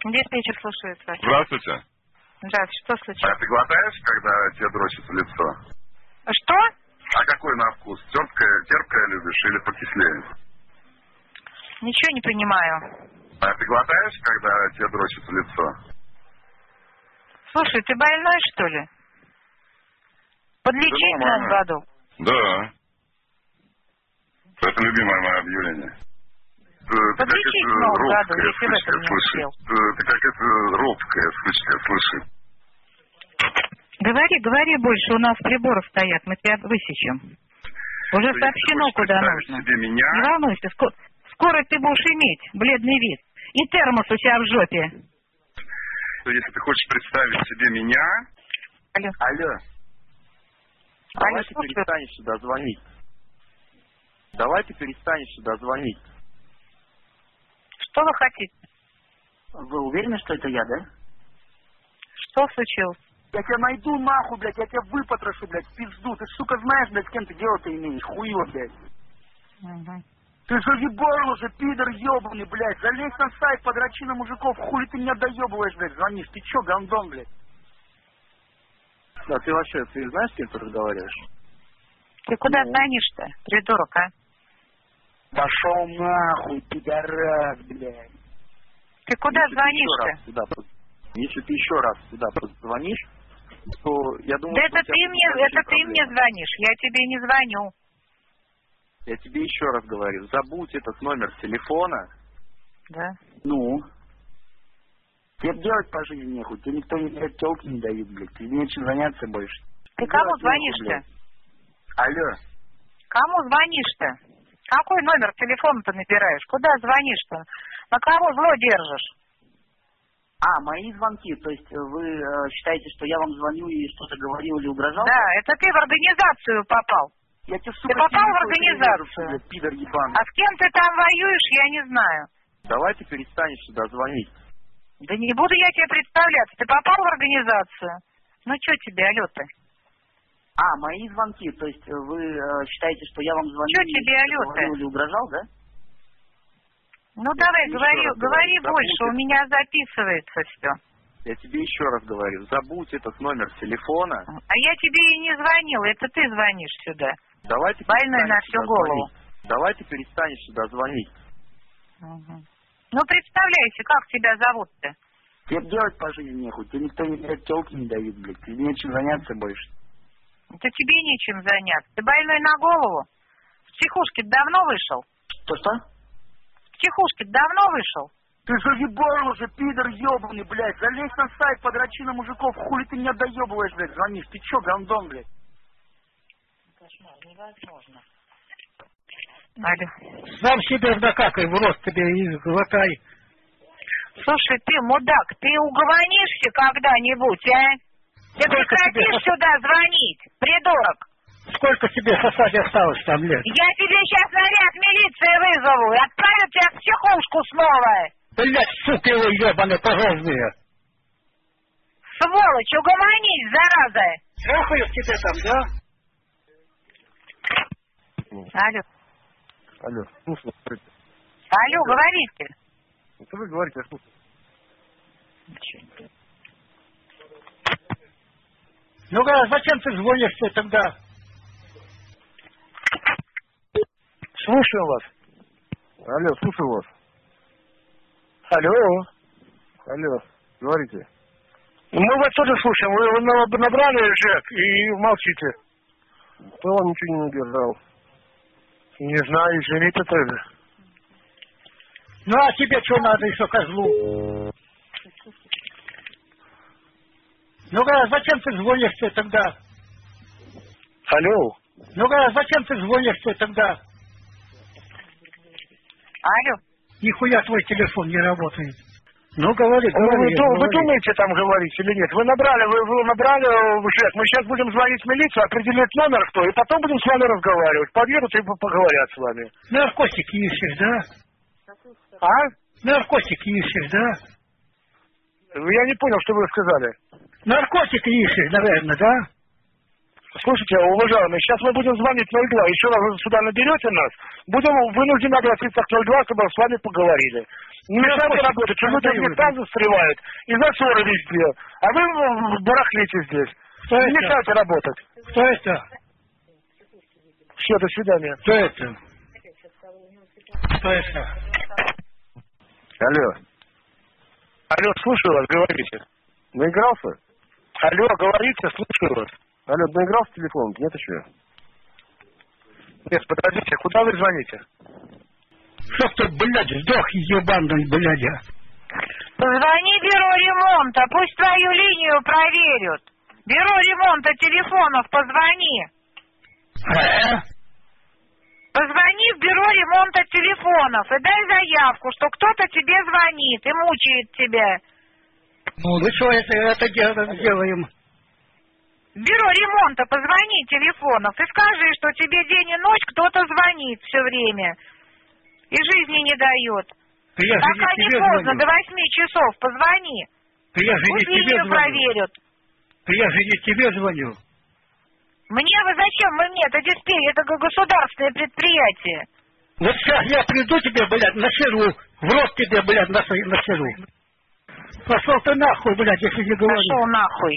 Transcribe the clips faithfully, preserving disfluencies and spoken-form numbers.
Диспетчер слушает вас. Здравствуйте. Здравствуйте, что случилось? А ты глотаешь, когда тебе дрочит в лицо? Что? А какой на вкус? Терпкое, терпкое любишь или покислее? Ничего не понимаю. А ты глотаешь, когда тебе дрочит в лицо? Слушай, ты больной, что ли? Подлечить Да нас в аду? Да. Это любимое мое объявление. Ты, ты Подлечить как много это году, если в этом не слышишь? успел. Ты, ты как это робкая, слышишь, слышишь? Говори, говори больше, у нас приборы стоят, мы тебя высечем. Уже Ты сообщено, куда нужно. Себе меня? Не волнуйся, скоро, скоро ты будешь иметь бледный вид. И термос у тебя в жопе. То если ты хочешь представить себе меня... Алло. Алло. Алло, Давай ты перестанешь сюда звонить. Давай ты перестанешь сюда звонить. Что вы хотите? Вы уверены, что это я, да? Что случилось? Я тебя найду нахуй, блядь, я тебя выпотрошу, блядь, в пизду. Ты, сука, знаешь, блядь, с кем ты дело-то имеешь? Хуево, блядь. Угу. Ты заебал уже, пидор ебаный, блядь. Залезь на сайт, подрочи на мужиков. Хули ты меня доебываешь, блядь, звонишь. Ты чё, гандон, блядь? Да, ты вообще, ты знаешь, с кем ты разговариваешь? Ты куда Ну? звонишь-то, придурок, а? Пошел нахуй, пидорас, блядь. Ты куда Если звонишь-то? Ты еще раз сюда, поз- если ты еще раз сюда позвонишь, то я думаю, Да что это у тебя ты будут мне, большие это ты проблемы. мне звонишь, я тебе не звоню. Я тебе еще раз говорю, забудь этот номер телефона. Да. Ну? Тебе делать по жизни нехуй, тебе никто не дает, телки не дают, блядь, тебе нечем заняться больше. Ты Делать кому нехуй, звонишь-то? блядь. Алло. Кому звонишь-то? Какой номер телефона-то набираешь? Куда звонишь-то? На кого зло держишь? А, мои звонки, то есть вы э, считаете, что я вам звоню и что-то говорил или угрожал? Да, это ты в организацию попал. Я тебе, сука, Ты попал в телефон организацию? перережу, блядь, пидор ебаный. А с кем ты там воюешь, я не знаю. Давай ты перестанешь сюда звонить. Да не буду я тебе представляться. Ты попал в организацию? Ну что тебе, алло ты? А, мои звонки, то есть вы э, считаете, что я вам звоню Чё и тебе, что-то алло, ты? говорил или угрожал, да? Ну давай, еще говори, раз говори говорю, больше, забудь у меня записывается все. Я тебе еще раз говорю, забудь этот номер телефона. А я тебе и не звонил, это ты звонишь сюда. Давай ты Больной на перестанешь всю сюда голову. звонить. Давай ты перестанешь сюда звонить. Угу. Ну представляйся, как тебя зовут-то? Тебе делать по жизни нехуй, тебе никто не дает, телки не дают, блядь, тебе нечем заняться больше. Это тебе нечем заняться. Ты больной на голову? В психушке давно вышел? Что-что? В психушке давно вышел? Ты заебал уже, пидор ебаный, блядь. Залезь на сайт, подрочи на мужиков. Хули ты меня доебываешь, блядь, звонишь. Ты чё, гандон, блядь? Кошмар, невозможно. Алло. Сам себе накакай, в рот тебе и глотай. Слушай, ты, мудак, ты угомонишься когда-нибудь, а? Ты Сколько прекратишь тебе... сюда звонить, придурок? Сколько тебе сосать осталось там лет? Я тебе сейчас наряд милиции вызову и отправлю тебя в психушку снова. Блядь, сука его ебаные, пожалуйста. Сволочь, угомонись, зараза. Трахаю тебе там, да? Алло. Алло, слушай, смотрите. Алло, говорите. Что вы говорите, я слушаю. Ну-ка, зачем ты звонишь тогда? Слушаю вас. Алло, слушаю вас. Алло. Алло, говорите. Мы вас тоже слушаем. Вы, вы набрали Жек и молчите. Кто вам ничего не набирал? Не знаю, извините тоже. Ну а тебе что надо еще, козлу? Ну-ка, зачем ты звонишь тогда? Алло. Ну-ка, зачем ты звонишь тогда? Алло. Нихуя твой телефон не работает. Ну, говори, Ну, говори. вы, говори. вы думаете там говорить или нет? Вы набрали, вы, вы набрали Жек. Мы сейчас будем звонить в милицию, определить номер кто, и потом будем с вами разговаривать. Подъедут и поговорят с вами. Наркотики ищешь, да? А? Наркотики ищешь, да? Я не понял, что вы сказали. Наркотики ищешь, наверное, да? Слушайте, уважаемые, сейчас мы будем звонить ноль два. Еще раз вы сюда наберете нас, будем вынуждены обратиться к ноль два, чтобы с вами поговорили. Не мешайте работать, что люди в застревают, и засоры везде. А вы барахлите здесь. Кто не это? мешайте работать. Кто это? Все, до свидания. Кто это? Кто это? Алло, Алло, слушаю вас, говорите. наигрался? Алло, говорите, слушаю вас. Алло, наигрался в телефон? Нет еще? Нет, подождите, куда вы звоните? Чтоб ты, блядь, сдох, ебаный, блядь. Позвони бюро ремонта, пусть твою линию проверят. Бюро ремонта телефонов, позвони. А? Позвони в бюро ремонта телефонов и дай заявку, что кто-то тебе звонит и мучает тебя. Ну, вы что это, это делаем? В бюро ремонта позвони телефонов и скажи, что тебе день и ночь кто-то звонит все время и жизни не дает. Я же Пока не не тебе поздно, звоню. до восьми часов позвони. Я же Пусть не тебе линию звоню. проверят. Я же не тебе звоню. Мне вы зачем? Вы мне, это диспетчер, это государственное предприятие. Вот сейчас я приду тебе, блядь, насеру. В рот тебе, блядь, нас- насеру. Пошел ты нахуй, блядь, если не говорю. Пошел нахуй.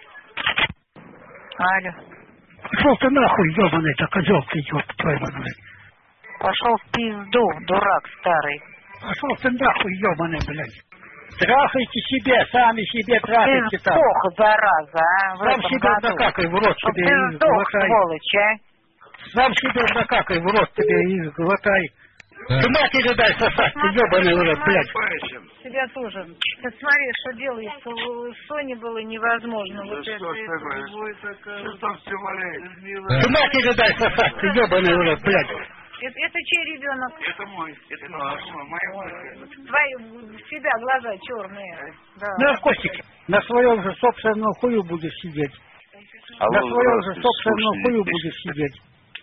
Алло. Пошел ты нахуй, ебаный, так козел ты, ёб твою мать, блядь. Пошел в пизду, дурак старый. Пошел ты нахуй, ебаный, блядь. Трахайте себе, сами себе трахайте Ты там. сдох, зараза, а, в Сам этом себе году. закакай в рот Чтоб себе ты и сдох, глотай. сволочь, а. Сам себе закакай в рот тебе и глотай. Ты матери дай сосать, ты ебаный в рот, блядь. Тебя тоже. Ты смотри, что делается. В Соне было невозможно. Вот это, это, Ты матери дай сосать, ты ебаный в рот, блядь. это, это чей ребенок? Это мой, это мой. Твои в себя глаза черные. Да. Наркотики. На своем же собственном хую будешь сидеть. Алло, На своем же здравствуйте, собственном слушаю, хую здесь. будешь сидеть.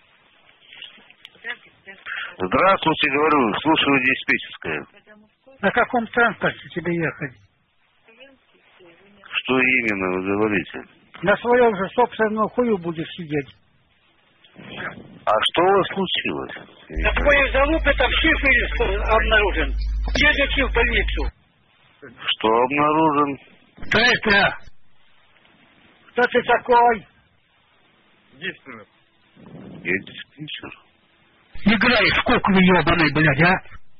Здравствуйте, говорю, слушаю диспетчерская. На каком транспорте тебе ехать? Что именно вы говорите? На своем же собственном хую будешь сидеть. А что у вас случилось? На твоей залупе там сифилис обнаружен. Едете в больницу. Что обнаружен? Кто это? Кто ты такой? Я диспетчер. Играешь в куклу ебаный, блядь, а?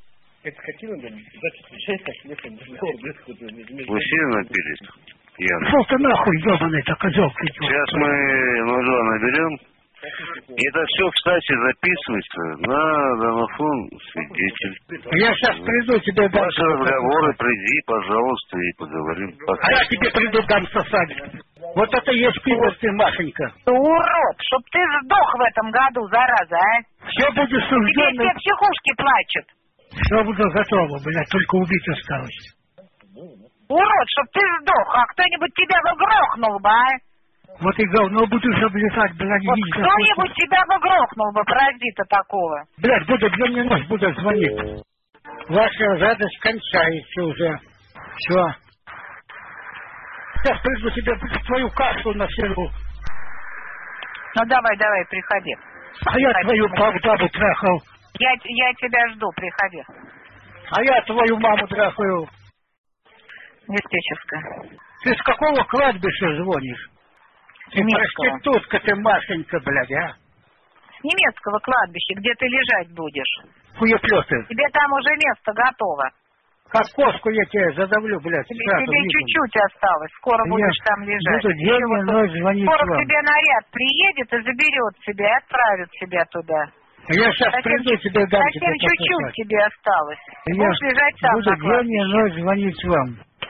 Вы сильно напились? Яна. Шел ты нахуй, ебаный, так козел ты. Сейчас мы ноль два наберем. Это все, кстати, записывается на домофон свидетель. Я сейчас приду тебе дам. Ваши разговоры приди, пожалуйста, и поговорим. А я тебе приду дам сосать. Вот это и есть пиво ты, Машенька. Ты урод, чтоб ты сдох в этом году, зараза, а. Все будет Тебе сужденно. все психушки плачут. Все будет готово, блядь, только убить осталось. Урод, чтоб ты сдох, а кто-нибудь тебя бы грохнул бы, а? Вот и говно будешь облетать, блядь, Вот видеть. кто-нибудь тебя бы грохнул бы, паразита такого. Блядь, буду день и ночь буду звонить. Ваша радость кончается уже. Все. Сейчас приду тебе твою кашу на селу. Ну давай, давай, приходи. А я твою бабу бабу трахал. Я, я тебя жду, приходи. А я твою маму трахаю. Диспетчерская. Ты с какого кладбища звонишь? Ты Немецкого. проститутка ты, Машенька, блядь, а? С немецкого кладбища, где ты лежать будешь. Хуеплёты. Тебе там уже место готово. Как кошку я тебя задавлю, блядь. Тебе, сразу тебе видно. чуть-чуть осталось. Скоро Я будешь там лежать. буду день и ночь звонить Скоро вам. к тебе наряд приедет и заберет тебя, и отправит тебя туда. А я сейчас Совсем, приду тебе дам тебе совсем чуть-чуть пососать. тебе осталось. Я Будешь лежать сам буду на день и кладбище. ночь звонить вам.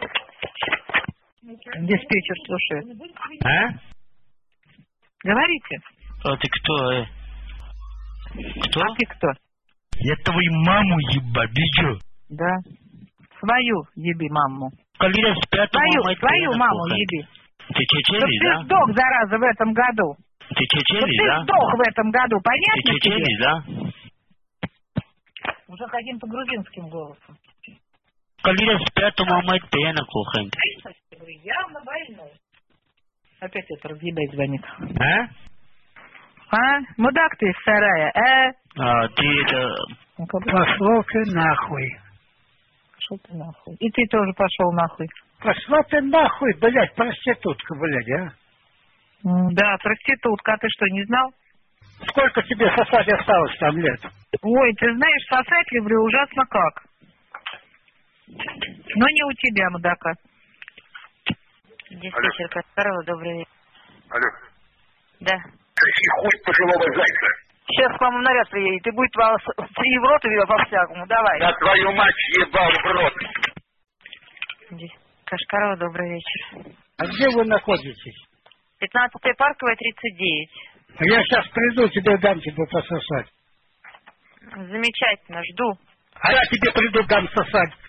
Диспетчер слушает. А? Говорите. А ты кто, э? Кто? А ты кто? Я твою маму ебать, бежу. Да. Свою еби маму. Когда спят, Твою, мама, твою это маму плохо. еби. Ты Чтоб чеченец, ты да? сдох, зараза, в этом году. Ты Чтоб чеченец, ты да? сдох в этом году, Ты понятно тебе? чеченец, да? Уже каким-то грузинским голосом. Когда спят, мама, это пьяна кухонь. Явно больной. Опять это разъебать звонит. А? А? Мудак ты из сарая, а? А, ты это... Пошел ты нахуй. Пошел ты нахуй. И ты тоже пошел нахуй. Пошла ты нахуй, блядь, проститутка, блядь, а? М, Да, проститутка, а ты что, не знал? Сколько тебе сосать осталось там лет? Ой, ты знаешь, сосать люблю ужасно как. Но не у тебя, мудака. Диспетчер Каспарова, добрый вечер. Алло. Да. Какие хуй пожилого зайца? Сейчас к вам наряд приедет, и будет вас и в рот, и по-всякому. Давай. Да твою мать ебал в рот. Дис- Кашкарова, добрый вечер. А где вы находитесь? пятнадцатая Парковая, тридцать девять. Я сейчас приду, тебе дам тебе пососать. Замечательно, жду. А я тебе приду, дам сосать.